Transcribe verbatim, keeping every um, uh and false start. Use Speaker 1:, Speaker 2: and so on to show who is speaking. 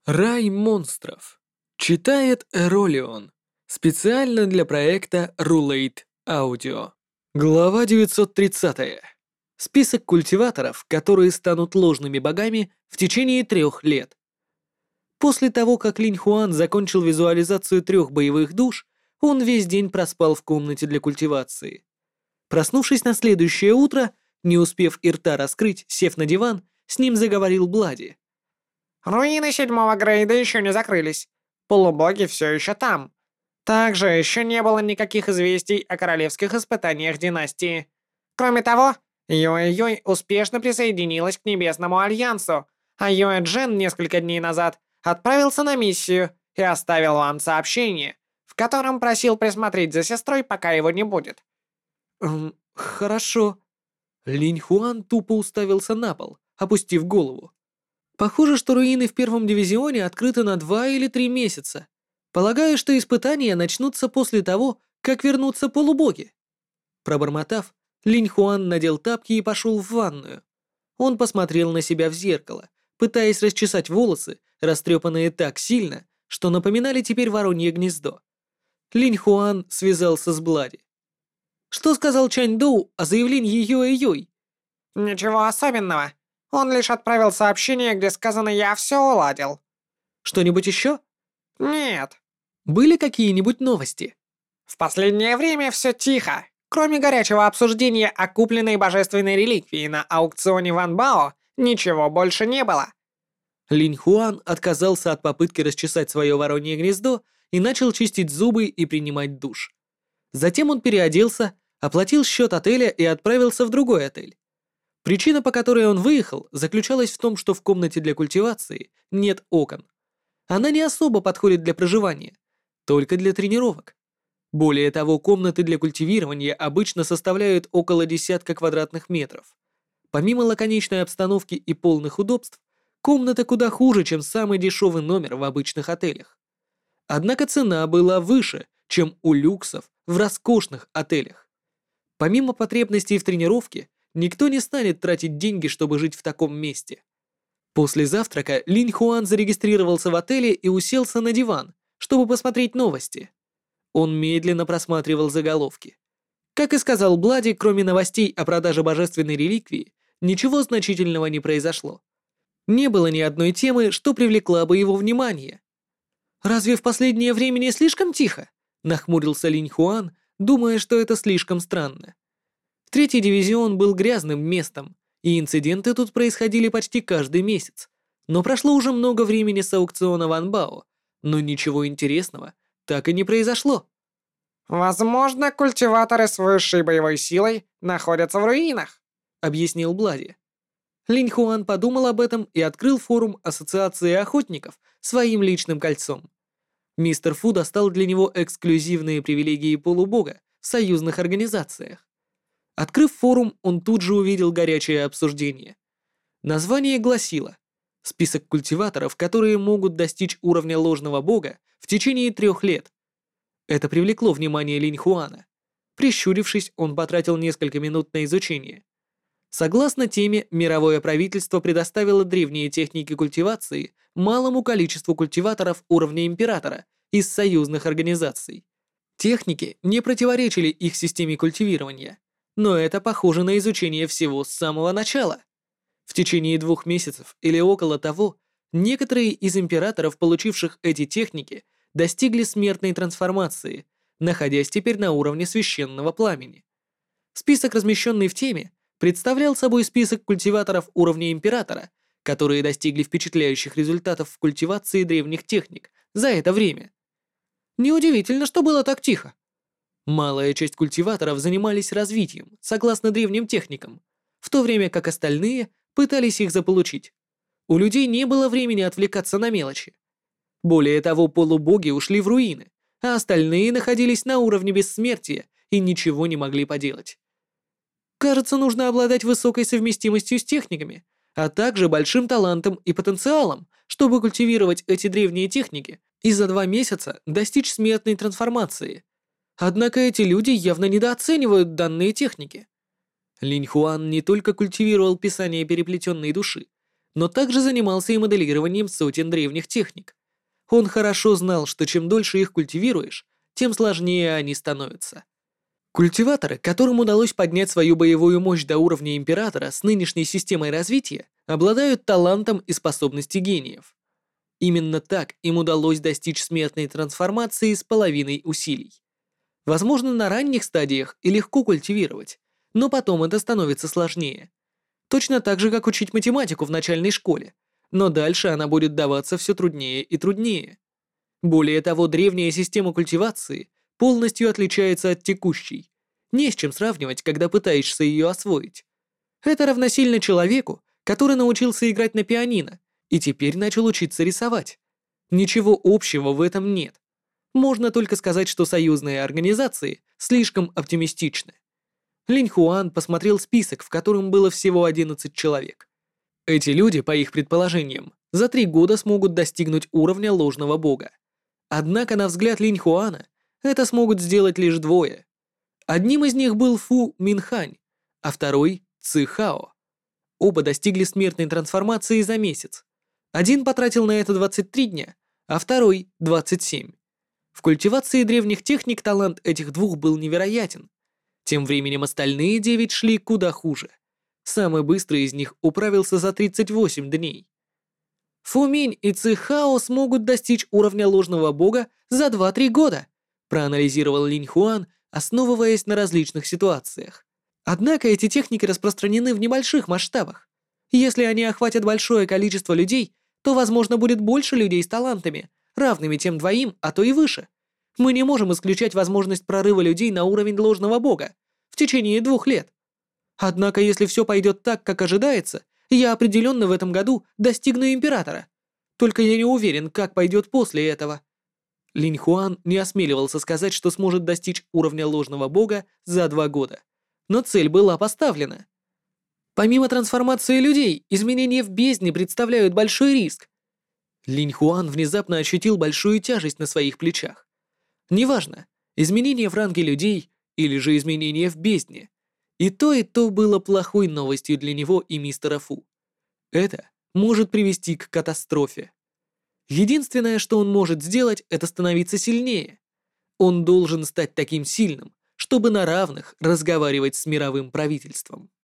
Speaker 1: Рай монстров. Читает Эролион. Специально для проекта Rulate Audio. Глава девятьсот тридцать. Список культиваторов, которые станут ложными богами в течение трех лет. После того, как Линь Хуан закончил визуализацию трех боевых душ, он весь день проспал в комнате для культивации. Проснувшись на следующее утро, не успев и рта раскрыть, сев на диван, с ним заговорил Блади.
Speaker 2: Руины седьмого грейда еще не закрылись. Полубоги все еще там. Также еще не было никаких известий о королевских испытаниях династии. Кроме того, Юэ-Юй успешно присоединилась к Небесному Альянсу, а Юэ-Джен несколько дней назад отправился на миссию и оставил вам сообщение, в котором просил присмотреть за сестрой, пока его не будет.
Speaker 1: «Эм, хорошо». Линь Хуан тупо уставился на пол, опустив голову. Похоже, что руины в первом дивизионе открыты на два или три месяца. Полагаю, что испытания начнутся после того, как вернутся полубоги. Пробормотав, Линь Хуан надел тапки и пошел в ванную. Он посмотрел на себя в зеркало, пытаясь расчесать волосы, растрепанные так сильно, что напоминали теперь воронье гнездо. Линь Хуан связался с Блади. Что сказал Чань Доу о заявлении Юэ-Юй?
Speaker 2: Ничего особенного. Он лишь отправил сообщение, где сказано «Я все уладил».
Speaker 1: Что-нибудь еще?
Speaker 2: Нет.
Speaker 1: Были какие-нибудь новости?
Speaker 2: В последнее время все тихо. Кроме горячего обсуждения о купленной божественной реликвии на аукционе Ван Бао, ничего больше не было.
Speaker 1: Линь Хуан отказался от попытки расчесать свое воронье гнездо и начал чистить зубы и принимать душ. Затем он переоделся, оплатил счет отеля и отправился в другой отель. Причина, по которой он выехал, заключалась в том, что в комнате для культивации нет окон. Она не особо подходит для проживания, только для тренировок. Более того, комнаты для культивирования обычно составляют около десятка квадратных метров. Помимо лаконичной обстановки и полных удобств, комната куда хуже, чем самый дешевый номер в обычных отелях. Однако цена была выше, чем у люксов в роскошных отелях. Помимо потребностей в тренировке, никто не станет тратить деньги, чтобы жить в таком месте. После завтрака Линь Хуан зарегистрировался в отеле и уселся на диван, чтобы посмотреть новости. Он медленно просматривал заголовки. Как и сказал Блади, кроме новостей о продаже божественной реликвии, ничего значительного не произошло. Не было ни одной темы, что привлекла бы его внимание. «Разве в последнее время не слишком тихо?» — нахмурился Линь Хуан, думая, что это слишком странно. Третий дивизион был грязным местом, и инциденты тут происходили почти каждый месяц. Но прошло уже много времени с аукциона Ван Бао, но ничего интересного так и не произошло.
Speaker 2: Возможно, культиваторы с высшей боевой силой находятся в руинах,
Speaker 1: Объяснил Блади. Линь Хуан подумал об этом и открыл форум Ассоциации охотников своим личным кольцом. Мистер Фу достал для него эксклюзивные привилегии полубога в союзных организациях. Открыв форум, он тут же увидел горячее обсуждение. Название гласило «Список культиваторов, которые могут достичь уровня ложного бога в течение трех лет». Это привлекло внимание Линь Хуана. Прищурившись, он потратил несколько минут на изучение. Согласно теме, мировое правительство предоставило древние техники культивации малому количеству культиваторов уровня императора из союзных организаций. Техники не противоречили их системе культивирования, но это похоже на изучение всего с самого начала. В течение двух месяцев или около того, некоторые из императоров, получивших эти техники, достигли смертной трансформации, находясь теперь на уровне священного пламени. Список, размещенный в теме, представлял собой список культиваторов уровня императора, которые достигли впечатляющих результатов в культивации древних техник за это время. Неудивительно, что было так тихо. Малая часть культиваторов занимались развитием, согласно древним техникам, в то время как остальные пытались их заполучить. У людей не было времени отвлекаться на мелочи. Более того, полубоги ушли в руины, а остальные находились на уровне бессмертия и ничего не могли поделать. Кажется, нужно обладать высокой совместимостью с техниками, а также большим талантом и потенциалом, чтобы культивировать эти древние техники и за два месяца достичь смертной трансформации. Однако эти люди явно недооценивают данные техники. Линь Хуан не только культивировал писание переплетенной души, но также занимался и моделированием сотен древних техник. Он хорошо знал, что чем дольше их культивируешь, тем сложнее они становятся. Культиваторы, которым удалось поднять свою боевую мощь до уровня Императора с нынешней системой развития, обладают талантом и способностью гениев. Именно так им удалось достичь смертной трансформации с половиной усилий. Возможно, на ранних стадиях и легко культивировать, но потом это становится сложнее. Точно так же, как учить математику в начальной школе, но дальше она будет даваться все труднее и труднее. Более того, древняя система культивации полностью отличается от текущей. Не с чем сравнивать, когда пытаешься ее освоить. Это равносильно человеку, который научился играть на пианино и теперь начал учиться рисовать. Ничего общего в этом нет. Можно только сказать, что союзные организации слишком оптимистичны. Линь Хуан посмотрел список, в котором было всего одиннадцать человек. Эти люди, по их предположениям, за три года смогут достигнуть уровня ложного бога. Однако, на взгляд Линь Хуана, это смогут сделать лишь двое. Одним из них был Фу Минхань, а второй — Ци Хао. Оба достигли смертной трансформации за месяц. Один потратил на это двадцать три дня, а второй — двадцать семь. В культивации древних техник талант этих двух был невероятен. Тем временем остальные девять шли куда хуже. Самый быстрый из них управился за тридцать восемь дней. Фуминь и Цихао смогут достичь уровня ложного бога за два-три года, проанализировал Линь Хуан, основываясь на различных ситуациях. Однако эти техники распространены в небольших масштабах. Если они охватят большое количество людей, то, возможно, будет больше людей с талантами, равными тем двоим, а то и выше. Мы не можем исключать возможность прорыва людей на уровень ложного бога в течение двух лет. Однако, если все пойдет так, как ожидается, я определенно в этом году достигну Императора. Только я не уверен, как пойдет после этого. Линь Хуан не осмеливался сказать, что сможет достичь уровня ложного бога за два года. Но цель была поставлена. Помимо трансформации людей, изменения в бездне представляют большой риск. Линь Хуан внезапно ощутил большую тяжесть на своих плечах. Неважно, изменения в ранге людей или же изменения в бездне. И то, и то было плохой новостью для него и мистера Фу. Это может привести к катастрофе. Единственное, что он может сделать, это становиться сильнее. Он должен стать таким сильным, чтобы на равных разговаривать с мировым правительством.